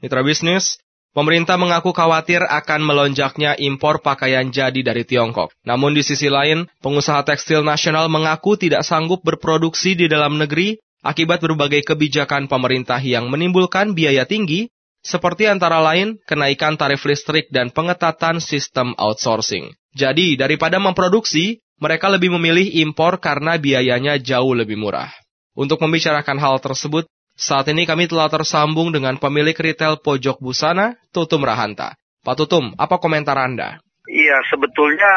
Mitra bisnis, pemerintah mengaku khawatir akan melonjaknya impor pakaian jadi dari Tiongkok. Namun di sisi lain, pengusaha tekstil nasional mengaku tidak sanggup berproduksi di dalam negeri akibat berbagai kebijakan pemerintah yang menimbulkan biaya tinggi, seperti antara lain kenaikan tarif listrik dan pengetatan sistem outsourcing. Jadi, daripada memproduksi, mereka lebih memilih impor karena biayanya jauh lebih murah. Untuk membicarakan hal tersebut, saat ini kami telah tersambung dengan pemilik retail Pojok Busana, Tutum Rahanta. Pak Tutum, apa komentar Anda? Iya, sebetulnya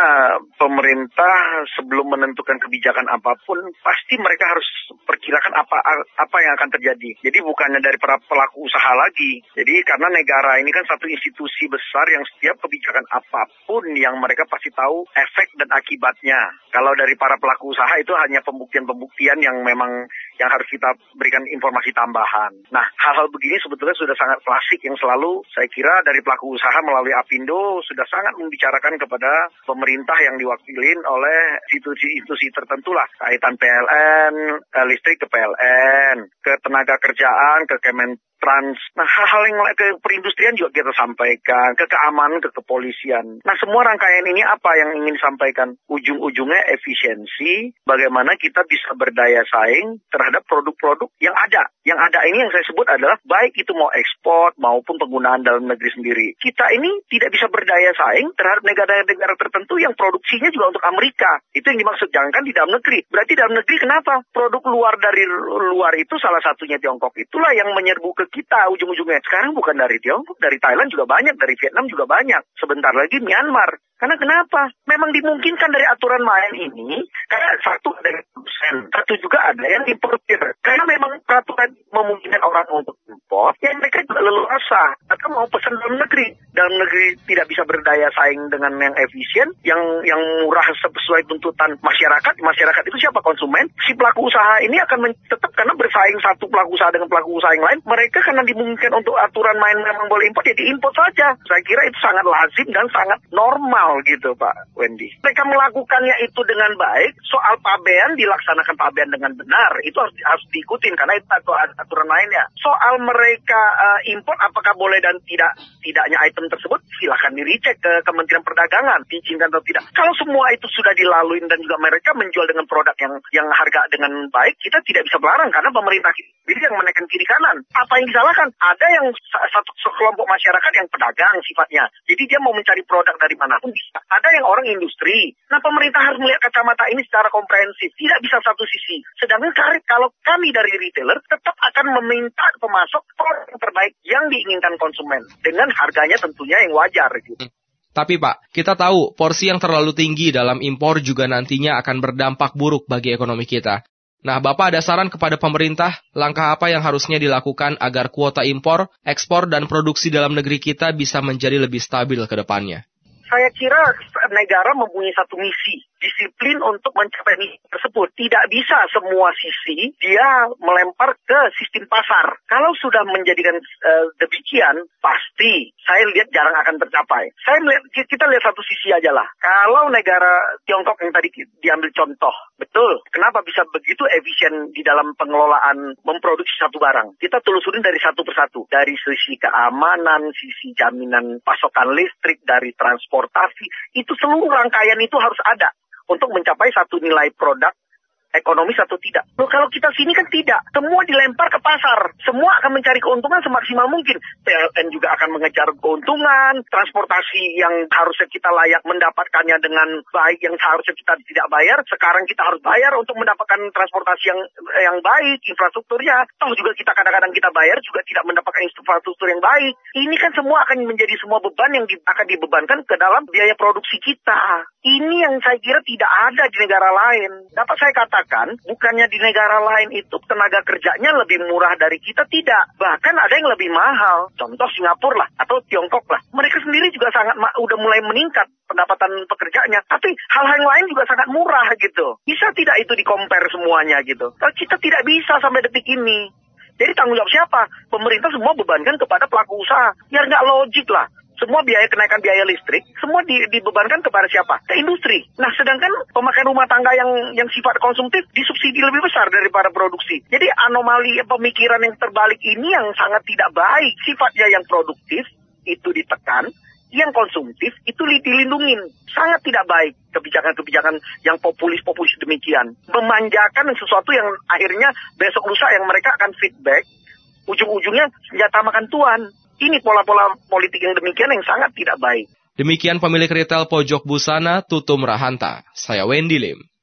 pemerintah sebelum menentukan kebijakan apapun, pasti mereka harus perkirakan apa yang akan terjadi. Jadi bukannya dari para pelaku usaha lagi. Jadi karena negara ini kan satu institusi besar yang setiap kebijakan apapun yang mereka pasti tahu efek dan akibatnya. Kalau dari para pelaku usaha itu hanya pembuktian-pembuktian yang memang yang harus kita berikan informasi tambahan. Nah, hal-hal begini sebetulnya sudah sangat klasik yang selalu saya kira dari pelaku usaha melalui Apindo sudah sangat membicarakan kepada pemerintah yang diwakilin oleh institusi-institusi tertentu lah. Kaitan PLN, listrik ke PLN, ke tenaga kerjaan, ke Kementrans. Nah, hal-hal yang ke perindustrian juga kita sampaikan, ke keamanan, ke kepolisian. Nah, semua rangkaian ini apa yang ingin disampaikan? Ujung-ujungnya efisiensi, bagaimana kita bisa berdaya saing terhadap produk-produk yang ada. Yang ada ini yang saya sebut adalah baik itu mau ekspor maupun penggunaan dalam negeri sendiri. Kita ini tidak bisa berdaya saing terhadap negara-negara tertentu yang produksinya juga untuk Amerika. Itu yang dimaksud, jangankan di dalam negeri. Berarti dalam negeri kenapa? Produk luar dari luar itu salah satunya Tiongkok. Itulah yang menyerbu ke kita ujung-ujungnya. Sekarang bukan dari Tiongkok, dari Thailand juga banyak, dari Vietnam juga banyak. Sebentar lagi Myanmar. Karena kenapa? Memang dimungkinkan dari aturan main ini, karena satu ada yang produsen, satu juga ada yang importir. Karena memang peraturan memungkinkan orang untuk impor, ya mereka juga leluasa. Atau mau pesan dalam negeri. Dalam negeri tidak bisa berdaya saing dengan yang efisien, yang murah sesuai tuntutan masyarakat. Masyarakat itu siapa? Konsumen. Si pelaku usaha ini akan tetap karena bersaing satu pelaku usaha dengan pelaku usaha yang lain. Mereka karena dimungkinkan untuk aturan main memang boleh impor, ya diimpor saja. Saya kira itu sangat lazim dan sangat normal gitu Pak Wendy. Mereka melakukannya itu dengan baik. Soal pabean, dilaksanakan pabean dengan benar. Itu harus diikutin karena itu aturan mainnya. Soal mereka impor apakah boleh dan tidaknya item tersebut, silakan di-recheck ke Kementerian Perdagangan, diizinkan atau tidak. Kalau semua itu sudah dilalui dan juga mereka menjual dengan produk yang harga dengan baik, kita tidak bisa melarang karena pemerintah sendiri yang menaikkan kiri kanan. Apa yang disalahkan? Ada yang satu kelompok masyarakat yang pedagang sifatnya. Jadi dia mau mencari produk dari manapun bisa. Ada yang orang industri. Nah, pemerintah harus melihat kacamata ini secara komprehensif. Tidak bisa satu sisi. Sedangkan kalau kami dari retailer tetap akan meminta pemasok produk yang terbaik yang diinginkan konsumen. Dengan harganya tentunya yang wajar gitu. Tapi Pak, kita tahu porsi yang terlalu tinggi dalam impor juga nantinya akan berdampak buruk bagi ekonomi kita. Nah, Bapak ada saran kepada pemerintah, langkah apa yang harusnya dilakukan agar kuota impor, ekspor, dan produksi dalam negeri kita bisa menjadi lebih stabil ke depannya? Saya kira negara mempunyai satu misi, disiplin untuk mencapai misi tersebut. Tidak bisa semua sisi dia melempar ke sistem pasar. Kalau sudah menjadikan demikian, pasti saya lihat jarang akan tercapai. Kita lihat satu sisi aja lah. Kalau negara Tiongkok yang tadi diambil contoh, betul. Kenapa bisa begitu efisien di dalam pengelolaan memproduksi satu barang? Kita telusurin dari satu persatu. Dari sisi keamanan, sisi jaminan pasokan listrik, dari transportasi. Itu seluruh rangkaian itu harus ada untuk mencapai satu nilai produk ekonomis atau tidak. Loh, kalau kita sini kan tidak. Semua dilempar ke pasar. Semua akan mencari keuntungan semaksimal mungkin. PLN juga akan mengejar keuntungan. Transportasi yang harusnya kita layak mendapatkannya dengan baik, yang seharusnya kita tidak bayar, sekarang kita harus bayar untuk mendapatkan transportasi yang baik, infrastrukturnya. Toh juga kita kadang-kadang kita bayar juga tidak mendapatkan infrastruktur yang baik. Ini kan semua akan menjadi semua beban yang akan dibebankan ke dalam biaya produksi kita. Ini yang saya kira tidak ada di negara lain. Dapat saya katakan, bukannya di negara lain itu tenaga kerjanya lebih murah dari kita, tidak. Bahkan ada yang lebih mahal. Contoh Singapura lah, atau Tiongkok lah. Mereka sendiri juga udah mulai meningkat pendapatan pekerjaannya. Tapi hal-hal yang lain juga sangat murah gitu. Bisa tidak itu di-compare semuanya gitu? Kalau kita tidak bisa sampai detik ini. Jadi tanggung jawab siapa? Pemerintah semua bebankan kepada pelaku usaha. Ya nggak logik lah. semua kenaikan biaya listrik, semua dibebankan kepada siapa? Ke industri. Nah, sedangkan pemakaian rumah tangga yang sifat konsumtif disubsidi lebih besar daripada produksi. Jadi anomali pemikiran yang terbalik ini yang sangat tidak baik. Sifatnya yang produktif itu ditekan, yang konsumtif itu dilindungin. Sangat tidak baik kebijakan-kebijakan yang populis demikian. Memanjakan sesuatu yang akhirnya besok lusa yang mereka akan feedback, ujung-ujungnya senjata makan tuan. Ini pola-pola politik yang demikian yang sangat tidak baik. Demikian pemilik retail Pojok Busana, Tutum Rahanta. Saya Wendy Lim.